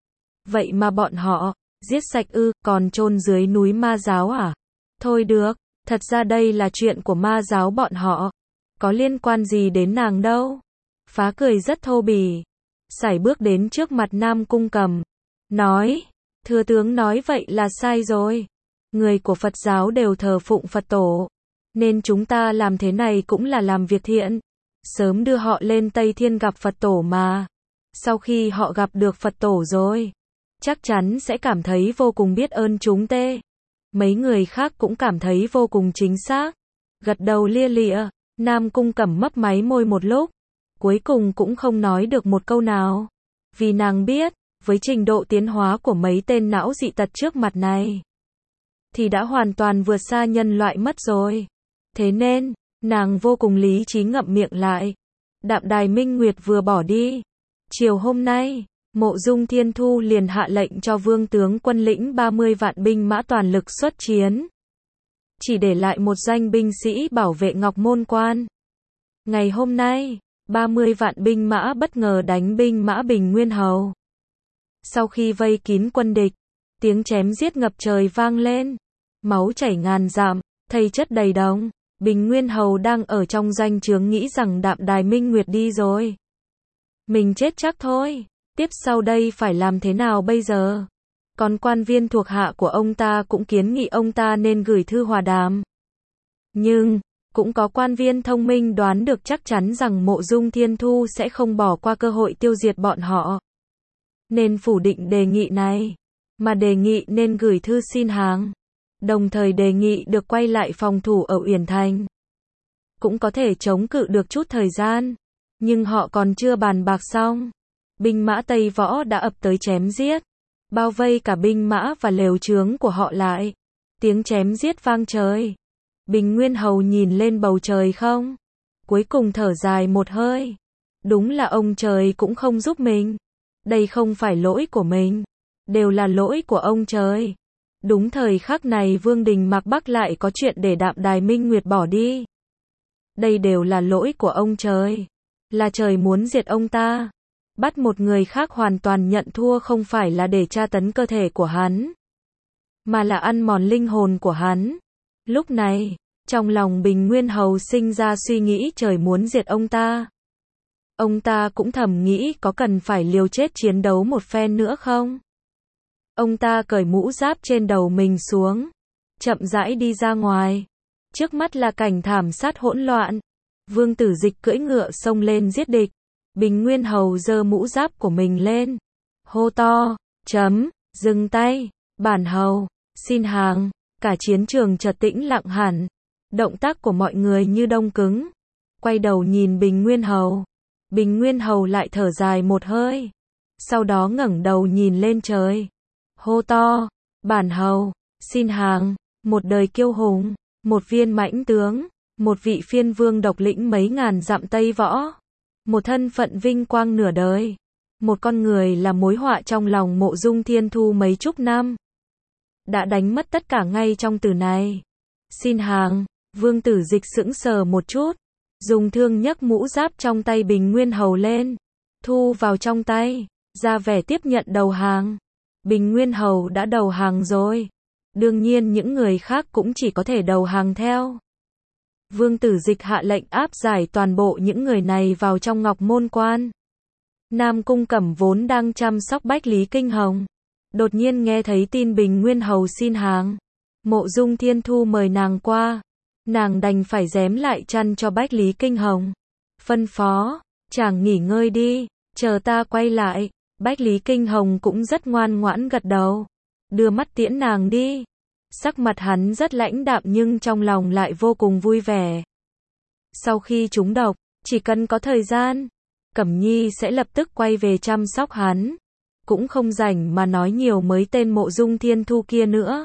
Vậy mà bọn họ, giết sạch ư, còn chôn dưới núi ma giáo à? Thôi được, thật ra đây là chuyện của ma giáo bọn họ. Có liên quan gì đến nàng đâu. Phá cười rất thô bỉ. Sải bước đến trước mặt Nam Cung Cẩm. Nói, thừa tướng nói vậy là sai rồi. Người của Phật giáo đều thờ phụng Phật tổ. Nên chúng ta làm thế này cũng là làm việc thiện. Sớm đưa họ lên Tây Thiên gặp Phật tổ mà. Sau khi họ gặp được Phật tổ rồi, chắc chắn sẽ cảm thấy vô cùng biết ơn chúng tê. Mấy người khác cũng cảm thấy vô cùng chính xác. Gật đầu lia lịa, Nam Cung Cẩm mấp máy môi một lúc. Cuối cùng cũng không nói được một câu nào. Vì nàng biết, với trình độ tiến hóa của mấy tên não dị tật trước mặt này, thì đã hoàn toàn vượt xa nhân loại mất rồi. Thế nên, nàng vô cùng lý trí ngậm miệng lại. Đạm Đài Minh Nguyệt vừa bỏ đi. Chiều hôm nay, Mộ Dung Thiên Thu liền hạ lệnh cho vương tướng quân lĩnh 30 vạn binh mã toàn lực xuất chiến. Chỉ để lại một doanh binh sĩ bảo vệ Ngọc Môn Quan. Ngày hôm nay, 30 vạn binh mã bất ngờ đánh binh mã Bình Nguyên Hầu. Sau khi vây kín quân địch, tiếng chém giết ngập trời vang lên. Máu chảy ngàn dặm, thây chất đầy đồng. Bình Nguyên Hầu đang ở trong doanh trướng nghĩ rằng Đạm Đài Minh Nguyệt đi rồi. Mình chết chắc thôi. Tiếp sau đây phải làm thế nào bây giờ? Còn quan viên thuộc hạ của ông ta cũng kiến nghị ông ta nên gửi thư hòa đàm. Nhưng, cũng có quan viên thông minh đoán được chắc chắn rằng Mộ Dung Thiên Thu sẽ không bỏ qua cơ hội tiêu diệt bọn họ. Nên phủ định đề nghị này, mà đề nghị nên gửi thư xin hàng. Đồng thời đề nghị được quay lại phòng thủ ở Uyển Thành. Cũng có thể chống cự được chút thời gian. Nhưng họ còn chưa bàn bạc xong. Binh mã Tây Võ đã ập tới chém giết. Bao vây cả binh mã và lều trướng của họ lại. Tiếng chém giết vang trời. Bình Nguyên Hầu nhìn lên bầu trời không. Cuối cùng thở dài một hơi. Đúng là ông trời cũng không giúp mình. Đây không phải lỗi của mình. Đều là lỗi của ông trời. Đúng thời khắc này Vương Đình Mạc Bắc lại có chuyện để Đạm Đài Minh Nguyệt bỏ đi. Đây đều là lỗi của ông trời. Là trời muốn diệt ông ta. Bắt một người khác hoàn toàn nhận thua không phải là để tra tấn cơ thể của hắn, mà là ăn mòn linh hồn của hắn. Lúc này, trong lòng Bình Nguyên Hầu sinh ra suy nghĩ trời muốn diệt ông ta. Ông ta cũng thầm nghĩ có cần phải liều chết chiến đấu một phen nữa không? Ông ta cởi mũ giáp trên đầu mình xuống, chậm rãi đi ra ngoài. Trước mắt là cảnh thảm sát hỗn loạn. Vương Tử Dịch cưỡi ngựa xông lên giết địch. Bình Nguyên Hầu giơ mũ giáp của mình lên, hô to, dừng tay, bản hầu, xin hàng. Cả chiến trường chợt tĩnh lặng hẳn. Động tác của mọi người như đông cứng. Quay đầu nhìn Bình Nguyên Hầu. Bình Nguyên Hầu lại thở dài một hơi. Sau đó ngẩng đầu nhìn lên trời. Hô to, bản hầu, xin hàng. Một đời kiêu hùng, một viên mãnh tướng, một vị phiên vương độc lĩnh mấy ngàn dặm Tây Võ. Một thân phận vinh quang nửa đời. Một con người là mối họa trong lòng Mộ Dung Thiên Thu mấy chục năm. Đã đánh mất tất cả ngay trong từ này. Xin hàng. Vương Tử Dịch sững sờ một chút. Dùng thương nhấc mũ giáp trong tay Bình Nguyên Hầu lên. Thu vào trong tay. Ra vẻ tiếp nhận đầu hàng. Bình Nguyên Hầu đã đầu hàng rồi. Đương nhiên những người khác cũng chỉ có thể đầu hàng theo. Vương Tử Dịch hạ lệnh áp giải toàn bộ những người này vào trong Ngọc Môn Quan. Nam Cung Cẩm vốn đang chăm sóc Bách Lý Kinh Hồng. Đột nhiên nghe thấy tin Bình Nguyên Hầu xin hàng. Mộ Dung Thiên Thu mời nàng qua. Nàng đành phải rém lại chăn cho Bách Lý Kinh Hồng. Phân phó, chàng nghỉ ngơi đi, chờ ta quay lại. Bách Lý Kinh Hồng cũng rất ngoan ngoãn gật đầu, đưa mắt tiễn nàng đi. Sắc mặt hắn rất lãnh đạm nhưng trong lòng lại vô cùng vui vẻ. Sau khi trúng độc, chỉ cần có thời gian, Cẩm Nhi sẽ lập tức quay về chăm sóc hắn. Cũng không rảnh mà nói nhiều mấy tên Mộ Dung Thiên Thu kia nữa.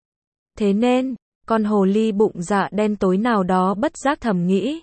Thế nên, con hồ ly bụng dạ đen tối nào đó bất giác thầm nghĩ.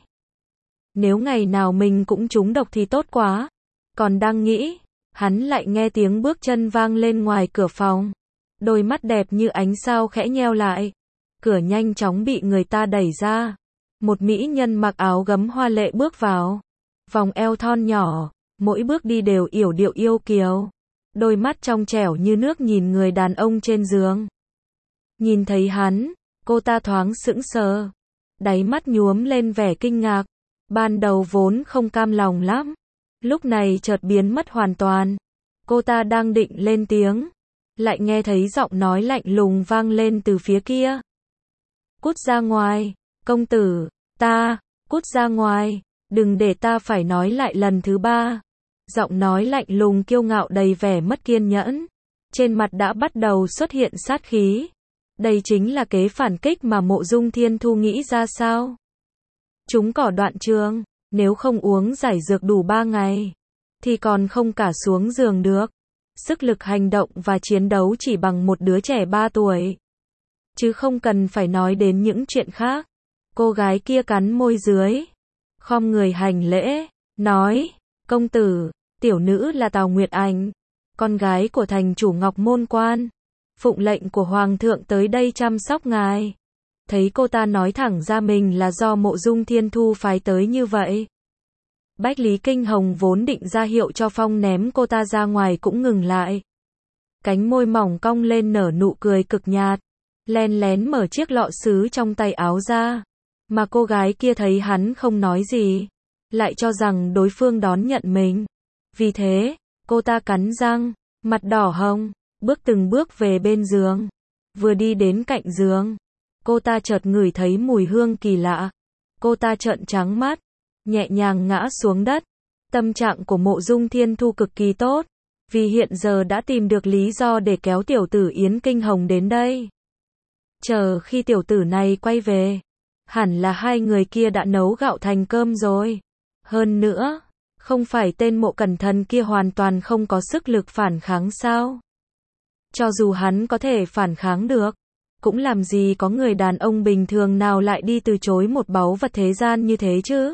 Nếu ngày nào mình cũng trúng độc thì tốt quá. Còn đang nghĩ, hắn lại nghe tiếng bước chân vang lên ngoài cửa phòng. Đôi mắt đẹp như ánh sao khẽ nheo lại. Cửa nhanh chóng bị người ta đẩy ra. Một mỹ nhân mặc áo gấm hoa lệ bước vào. Vòng eo thon nhỏ, mỗi bước đi đều yểu điệu yêu kiều. Đôi mắt trong trẻo như nước nhìn người đàn ông trên giường. Nhìn thấy hắn, cô ta thoáng sững sờ. Đáy mắt nhuốm lên vẻ kinh ngạc. Ban đầu vốn không cam lòng lắm. Lúc này chợt biến mất hoàn toàn. Cô ta đang định lên tiếng. Lại nghe thấy giọng nói lạnh lùng vang lên từ phía kia. Cút ra ngoài, công tử, cút ra ngoài, đừng để ta phải nói lại lần thứ ba. Giọng nói lạnh lùng kiêu ngạo đầy vẻ mất kiên nhẫn. Trên mặt đã bắt đầu xuất hiện sát khí. Đây chính là kế phản kích mà Mộ Dung Thiên Thu nghĩ ra sao? Chúng cỏ đoạn trường, nếu không uống giải dược đủ 3 ngày, thì còn không cả xuống giường được. Sức lực hành động và chiến đấu chỉ bằng một đứa trẻ 3 tuổi. Chứ không cần phải nói đến những chuyện khác. Cô gái kia cắn môi dưới, khom người hành lễ, nói, công tử, tiểu nữ là Tào Nguyệt Ảnh, con gái của thành chủ Ngọc Môn Quan, phụng lệnh của Hoàng thượng tới đây chăm sóc ngài. Thấy cô ta nói thẳng ra mình là do Mộ Dung Thiên Thu phái tới như vậy. Bách Lý Kinh Hồng vốn định ra hiệu cho Phong ném cô ta ra ngoài cũng ngừng lại. Cánh môi mỏng cong lên nở nụ cười cực nhạt, len lén mở chiếc lọ sứ trong tay áo ra. Mà cô gái kia thấy hắn không nói gì, lại cho rằng đối phương đón nhận mình. Vì thế, cô ta cắn răng, mặt đỏ hồng, bước từng bước về bên giường. Vừa đi đến cạnh giường, cô ta chợt ngửi thấy mùi hương kỳ lạ. Cô ta trợn trắng mắt, nhẹ nhàng ngã xuống đất. Tâm trạng của Mộ Dung Thiên Thu cực kỳ tốt, vì hiện giờ đã tìm được lý do để kéo tiểu tử Yến Kinh Hồng đến đây. Chờ khi tiểu tử này quay về, hẳn là hai người kia đã nấu gạo thành cơm rồi. Hơn nữa, không phải tên Mộ Cẩn Thần kia hoàn toàn không có sức lực phản kháng sao? Cho dù hắn có thể phản kháng được, cũng làm gì có người đàn ông bình thường nào lại đi từ chối một báu vật thế gian như thế chứ?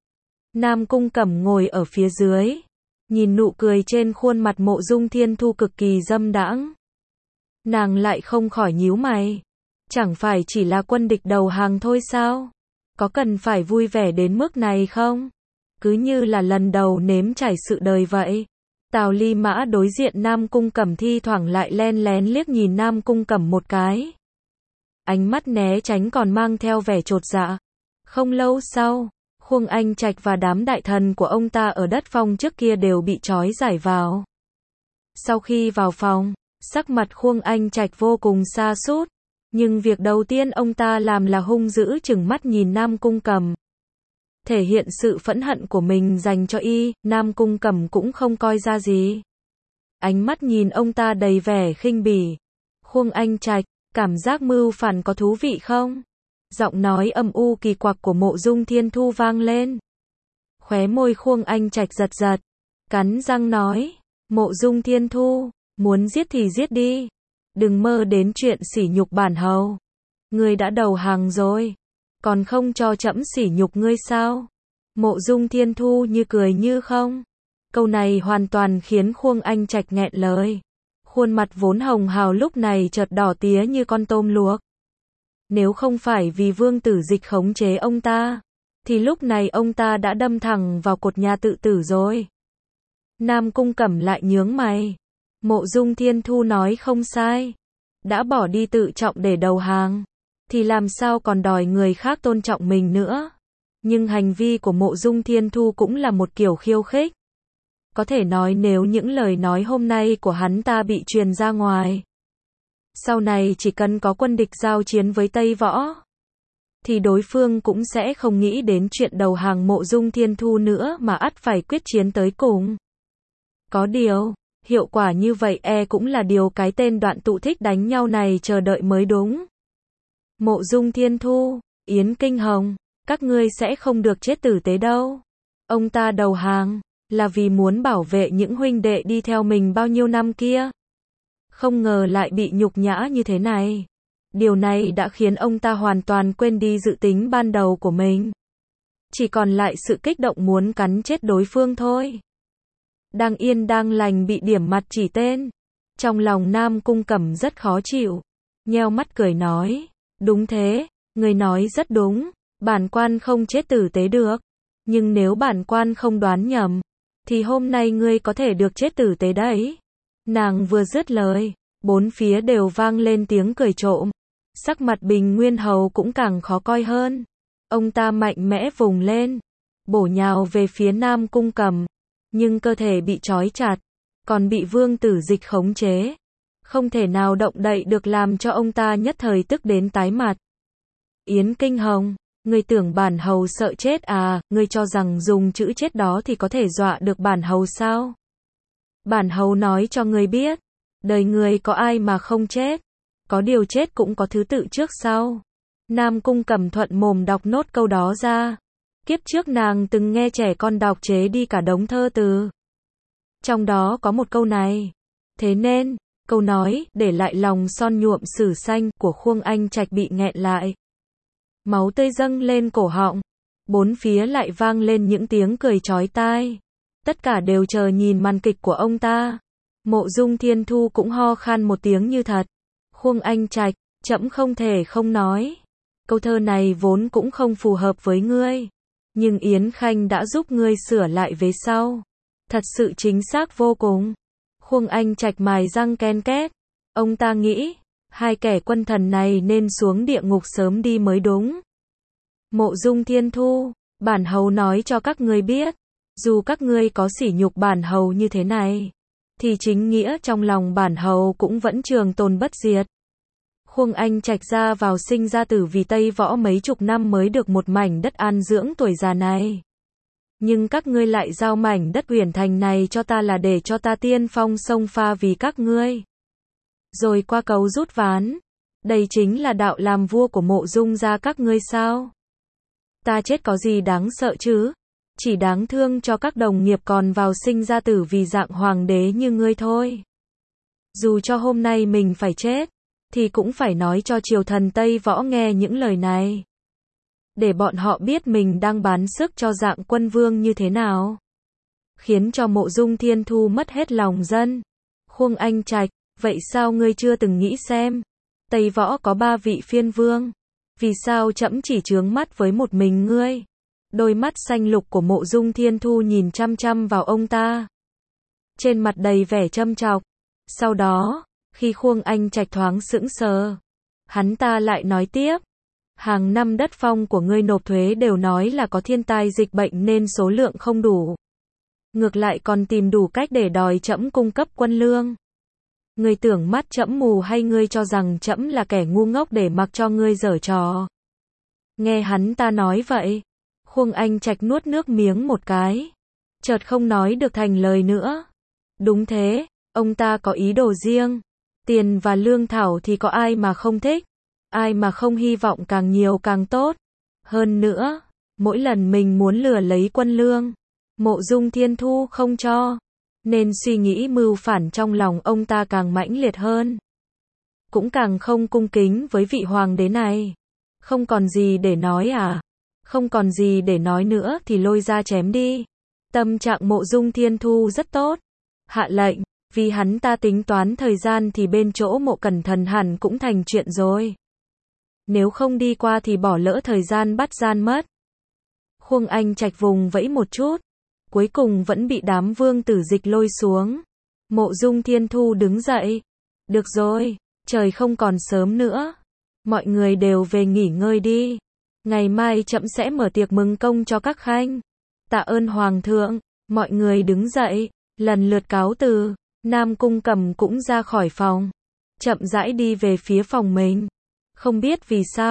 Nam Cung Cẩm ngồi ở phía dưới, nhìn nụ cười trên khuôn mặt Mộ Dung Thiên Thu cực kỳ dâm đãng. Nàng lại không khỏi nhíu mày. Chẳng phải chỉ là quân địch đầu hàng thôi sao? Có cần phải vui vẻ đến mức này không? Cứ như là lần đầu nếm trải sự đời vậy. Tào Ly Mã đối diện Nam Cung Cẩm thi thoảng lại len lén liếc nhìn Nam Cung Cẩm một cái. Ánh mắt né tránh còn mang theo vẻ chột dạ. Không lâu sau, Khuông Anh Trạch và đám đại thần của ông ta ở Đất Phong trước kia đều bị trói giải vào. Sau khi vào phòng, sắc mặt Khuông Anh Trạch vô cùng sa sút. Nhưng việc đầu tiên ông ta làm là hung dữ trừng mắt nhìn Nam Cung Cẩm. Thể hiện sự phẫn hận của mình dành cho y, Nam Cung Cẩm cũng không coi ra gì. Ánh mắt nhìn ông ta đầy vẻ khinh bỉ. Khuông Anh Trạch, cảm giác mưu phản có thú vị không? Giọng nói âm u kỳ quặc của Mộ Dung Thiên Thu vang lên. Khóe môi Khuông Anh Trạch giật giật, cắn răng nói, Mộ Dung Thiên Thu, muốn giết thì giết đi. Đừng mơ đến chuyện sỉ nhục bản hầu. Ngươi đã đầu hàng rồi, còn không cho trẫm sỉ nhục ngươi sao? Mộ Dung Thiên Thu như cười như không. Câu này hoàn toàn khiến Khuông Anh Trạch nghẹn lời. Khuôn mặt vốn hồng hào lúc này chợt đỏ tía như con tôm luộc. Nếu không phải vì Vương Tử Dịch khống chế ông ta, thì lúc này ông ta đã đâm thẳng vào cột nhà tự tử rồi. Nam Cung Cẩm lại nhướng mày. Mộ Dung Thiên Thu nói không sai. Đã bỏ đi tự trọng để đầu hàng, thì làm sao còn đòi người khác tôn trọng mình nữa. Nhưng hành vi của Mộ Dung Thiên Thu cũng là một kiểu khiêu khích. Có thể nói nếu những lời nói hôm nay của hắn ta bị truyền ra ngoài, sau này chỉ cần có quân địch giao chiến với Tây Võ, thì đối phương cũng sẽ không nghĩ đến chuyện đầu hàng Mộ Dung Thiên Thu nữa mà ắt phải quyết chiến tới cùng. Có điều, hiệu quả như vậy cũng là điều cái tên Đoạn Tụ thích đánh nhau này chờ đợi mới đúng. Mộ Dung Thiên Thu, Yến Kinh Hồng, các ngươi sẽ không được chết tử tế đâu. Ông ta đầu hàng, là vì muốn bảo vệ những huynh đệ đi theo mình bao nhiêu năm kia. Không ngờ lại bị nhục nhã như thế này. Điều này đã khiến ông ta hoàn toàn quên đi dự tính ban đầu của mình. Chỉ còn lại sự kích động muốn cắn chết đối phương thôi. Đang yên đang lành bị điểm mặt chỉ tên. Trong lòng Nam Cung Cẩm rất khó chịu. Nheo mắt cười nói, đúng thế, người nói rất đúng, bản quan không chết tử tế được. Nhưng nếu bản quan không đoán nhầm, thì hôm nay ngươi có thể được chết tử tế đấy. Nàng vừa dứt lời, bốn phía đều vang lên tiếng cười trộm. Sắc mặt Bình Nguyên Hầu cũng càng khó coi hơn. Ông ta mạnh mẽ vùng lên, bổ nhào về phía Nam Cung Cẩm, nhưng cơ thể bị trói chặt, còn bị Vương Tử Dịch khống chế. Không thể nào động đậy được làm cho ông ta nhất thời tức đến tái mặt. Yến Kinh Hồng, ngươi tưởng bản hầu sợ chết à, ngươi cho rằng dùng chữ chết đó thì có thể dọa được bản hầu sao? Bản hầu nói cho ngươi biết, đời người có ai mà không chết, có điều chết cũng có thứ tự trước sau. Nam Cung Cẩm thuận mồm đọc nốt câu đó ra. Kiếp trước nàng từng nghe trẻ con đọc chế đi cả đống thơ từ. Trong đó có một câu này. Thế nên, câu nói, để lại lòng son nhuộm sử xanh của Khuông Anh Trạch bị nghẹn lại. Máu tươi dâng lên cổ họng. Bốn phía lại vang lên những tiếng cười chói tai. Tất cả đều chờ nhìn màn kịch của ông ta. Mộ Dung Thiên Thu cũng ho khan một tiếng như thật. Khuông Anh Trạch, trẫm không thể không nói. Câu thơ này vốn cũng không phù hợp với ngươi. Nhưng Yến Khanh đã giúp ngươi sửa lại về sau. Thật sự chính xác vô cùng. Khuông Anh Trạch mài răng ken két. Ông ta nghĩ, hai kẻ quân thần này nên xuống địa ngục sớm đi mới đúng. Mộ Dung Thiên Thu, bản hầu nói cho các ngươi biết, dù các ngươi có sỉ nhục bản hầu như thế này, thì chính nghĩa trong lòng bản hầu cũng vẫn trường tồn bất diệt. Khuông Anh Trạch ra vào sinh ra tử vì Tây Võ mấy chục năm mới được một mảnh đất an dưỡng tuổi già này. Nhưng các ngươi lại giao mảnh đất Uyển Thành này cho ta là để cho ta tiên phong xông pha vì các ngươi. Rồi qua cầu rút ván. Đây chính là đạo làm vua của Mộ Dung gia các ngươi sao? Ta chết có gì đáng sợ chứ? Chỉ đáng thương cho các đồng nghiệp còn vào sinh ra tử vì dạng hoàng đế như ngươi thôi. Dù cho hôm nay mình phải chết, thì cũng phải nói cho triều thần Tây Võ nghe những lời này. Để bọn họ biết mình đang bán sức cho dạng quân vương như thế nào. Khiến cho Mộ Dung Thiên Thu mất hết lòng dân. Khuông Anh Trạch, vậy sao ngươi chưa từng nghĩ xem? Tây Võ có 3 vị phiên vương. Vì sao trẫm chỉ chướng mắt với một mình ngươi? Đôi mắt xanh lục của Mộ Dung Thiên Thu nhìn chăm chăm vào ông ta. Trên mặt đầy vẻ châm chọc. Sau đó, khi Khuông Anh Trạch thoáng sững sờ, hắn ta lại nói tiếp. Hàng năm đất phong của ngươi nộp thuế đều nói là có thiên tai dịch bệnh nên số lượng không đủ. Ngược lại còn tìm đủ cách để đòi trẫm cung cấp quân lương. Ngươi tưởng mắt trẫm mù hay ngươi cho rằng trẫm là kẻ ngu ngốc để mặc cho ngươi giở trò? Nghe hắn ta nói vậy, Khuông Anh Trạch nuốt nước miếng một cái, chợt không nói được thành lời nữa. Đúng thế, ông ta có ý đồ riêng. Tiền và lương thảo thì có ai mà không thích, ai mà không hy vọng càng nhiều càng tốt. Hơn nữa, mỗi lần mình muốn lừa lấy quân lương, Mộ Dung Thiên Thu không cho, nên suy nghĩ mưu phản trong lòng ông ta càng mãnh liệt hơn. Cũng càng không cung kính với vị hoàng đế này. Không còn gì để nói à? Không còn gì để nói nữa thì lôi ra chém đi. Tâm trạng Mộ Dung Thiên Thu rất tốt. Hạ lệnh, vì hắn ta tính toán thời gian thì bên chỗ Mộ Cẩn Thần hẳn cũng thành chuyện rồi. Nếu không đi qua thì bỏ lỡ thời gian bắt gian mất. Khuông Anh Trạch vùng vẫy một chút, cuối cùng vẫn bị đám Vương Tử Dịch lôi xuống. Mộ Dung Thiên Thu đứng dậy. Được rồi, trời không còn sớm nữa. Mọi người đều về nghỉ ngơi đi. Ngày mai trẫm sẽ mở tiệc mừng công cho các khanh. Tạ ơn Hoàng thượng. Mọi người đứng dậy, lần lượt cáo từ. Nam Cung Cẩm cũng ra khỏi phòng, chậm rãi đi về phía phòng mình. Không biết vì sao,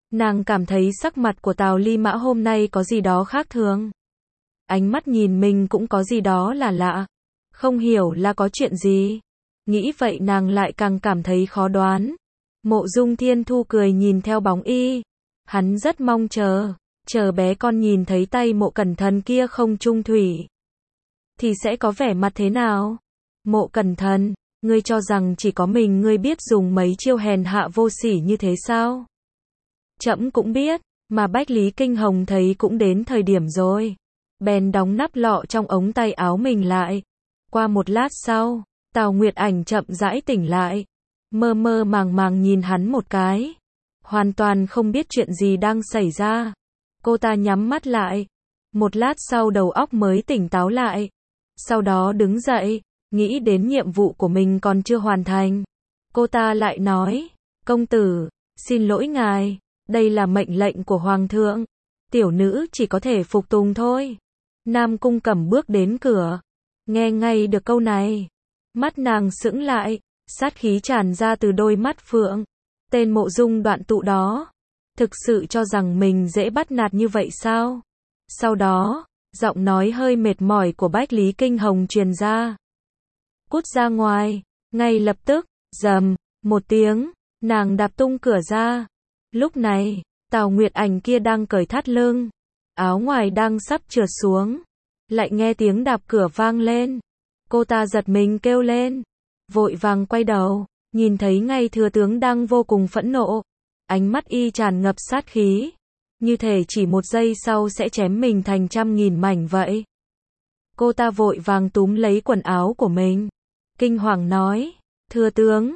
Nàng cảm thấy sắc mặt của Tào Ly Mã hôm nay có gì đó khác thường. Ánh mắt nhìn mình cũng có gì đó là lạ. Không hiểu là có chuyện gì. Nghĩ vậy nàng lại càng cảm thấy khó đoán. Mộ Dung Thiên Thu cười nhìn theo bóng y. Hắn rất mong chờ bé con nhìn thấy tay Mộ Cẩn Thần kia không chung thủy. Thì sẽ có vẻ mặt thế nào? Mộ Cẩn Thần, ngươi cho rằng chỉ có mình ngươi biết dùng mấy chiêu hèn hạ vô sỉ như thế sao? Trẫm cũng biết, mà Bách Lý Kinh Hồng thấy cũng đến thời điểm rồi. Bèn đóng nắp lọ trong ống tay áo mình lại. Qua một lát sau, Tào Nguyệt Ảnh chậm rãi tỉnh lại. Mơ mơ màng màng nhìn hắn một cái. Hoàn toàn không biết chuyện gì đang xảy ra. Cô ta nhắm mắt lại. Một lát sau đầu óc mới tỉnh táo lại. Sau đó đứng dậy, nghĩ đến nhiệm vụ của mình còn chưa hoàn thành. Cô ta lại nói, công tử, xin lỗi ngài, đây là mệnh lệnh của Hoàng thượng. Tiểu nữ chỉ có thể phục tùng thôi. Nam Cung Cẩm bước đến cửa. Nghe ngay được câu này. Mắt nàng sững lại, sát khí tràn ra từ đôi mắt phượng. Tên Mộ Dung Đoạn Tụ đó. Thực sự cho rằng mình dễ bắt nạt như vậy sao? Sau đó, giọng nói hơi mệt mỏi của Bách Lý Kinh Hồng truyền ra. Cút ra ngoài, ngay lập tức, rầm, một tiếng, nàng đạp tung cửa ra. Lúc này, Tào Nguyệt Ảnh kia đang cởi thắt lưng. Áo ngoài đang sắp trượt xuống. Lại nghe tiếng đạp cửa vang lên. Cô ta giật mình kêu lên. Vội vàng quay đầu, nhìn thấy ngay thừa tướng đang vô cùng phẫn nộ. Ánh mắt y tràn ngập sát khí. Như thể chỉ một giây sau sẽ chém mình thành trăm nghìn mảnh vậy. Cô ta vội vàng túm lấy quần áo của mình. Kinh hoàng nói, thừa tướng,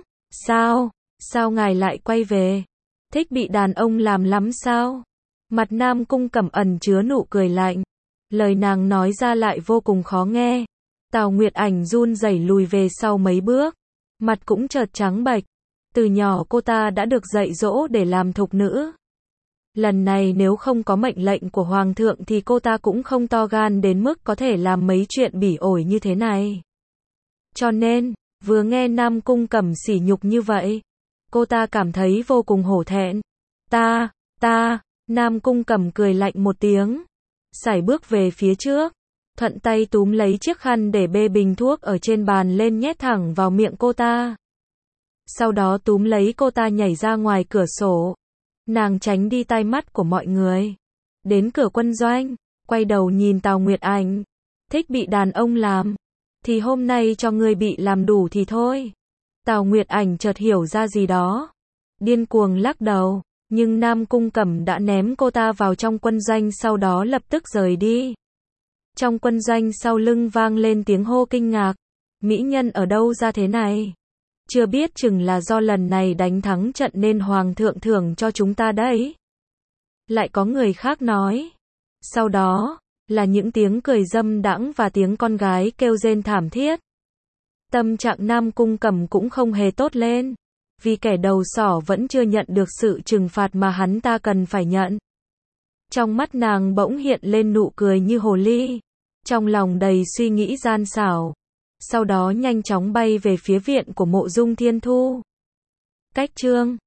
sao ngài lại quay về? Thích bị đàn ông làm lắm sao? Mặt Nam Cung Cẩm ẩn chứa nụ cười lạnh. Lời nàng nói ra lại vô cùng khó nghe. Tào Nguyệt Ảnh run rẩy lùi về sau mấy bước. Mặt cũng chợt trắng bệch. Từ nhỏ cô ta đã được dạy dỗ để làm thục nữ. Lần này nếu không có mệnh lệnh của Hoàng thượng thì cô ta cũng không to gan đến mức có thể làm mấy chuyện bỉ ổi như thế này. Cho nên, vừa nghe Nam Cung Cẩm sỉ nhục như vậy, cô ta cảm thấy vô cùng hổ thẹn. Nam Cung Cẩm cười lạnh một tiếng, sải bước về phía trước, thuận tay túm lấy chiếc khăn để bê bình thuốc ở trên bàn lên nhét thẳng vào miệng cô ta. Sau đó túm lấy cô ta nhảy ra ngoài cửa sổ. Nàng tránh đi tai mắt của mọi người. Đến cửa quân doanh, quay đầu nhìn Tào Nguyệt Ảnh. Thích bị đàn ông làm, thì hôm nay cho ngươi bị làm đủ thì thôi. Tào Nguyệt Ảnh chợt hiểu ra gì đó. Điên cuồng lắc đầu, nhưng Nam Cung Cẩm đã ném cô ta vào trong quân doanh sau đó lập tức rời đi. Trong quân doanh sau lưng vang lên tiếng hô kinh ngạc. Mỹ nhân ở đâu ra thế này? Chưa biết chừng là do lần này đánh thắng trận nên Hoàng thượng thưởng cho chúng ta đấy. Lại có người khác nói. Sau đó, là những tiếng cười dâm đãng và tiếng con gái kêu rên thảm thiết. Tâm trạng Nam Cung Cẩm cũng không hề tốt lên. Vì kẻ đầu sỏ vẫn chưa nhận được sự trừng phạt mà hắn ta cần phải nhận. Trong mắt nàng bỗng hiện lên nụ cười như hồ ly. Trong lòng đầy suy nghĩ gian xảo. Sau đó nhanh chóng bay về phía viện của Mộ Dung Thiên Thu. Cách chương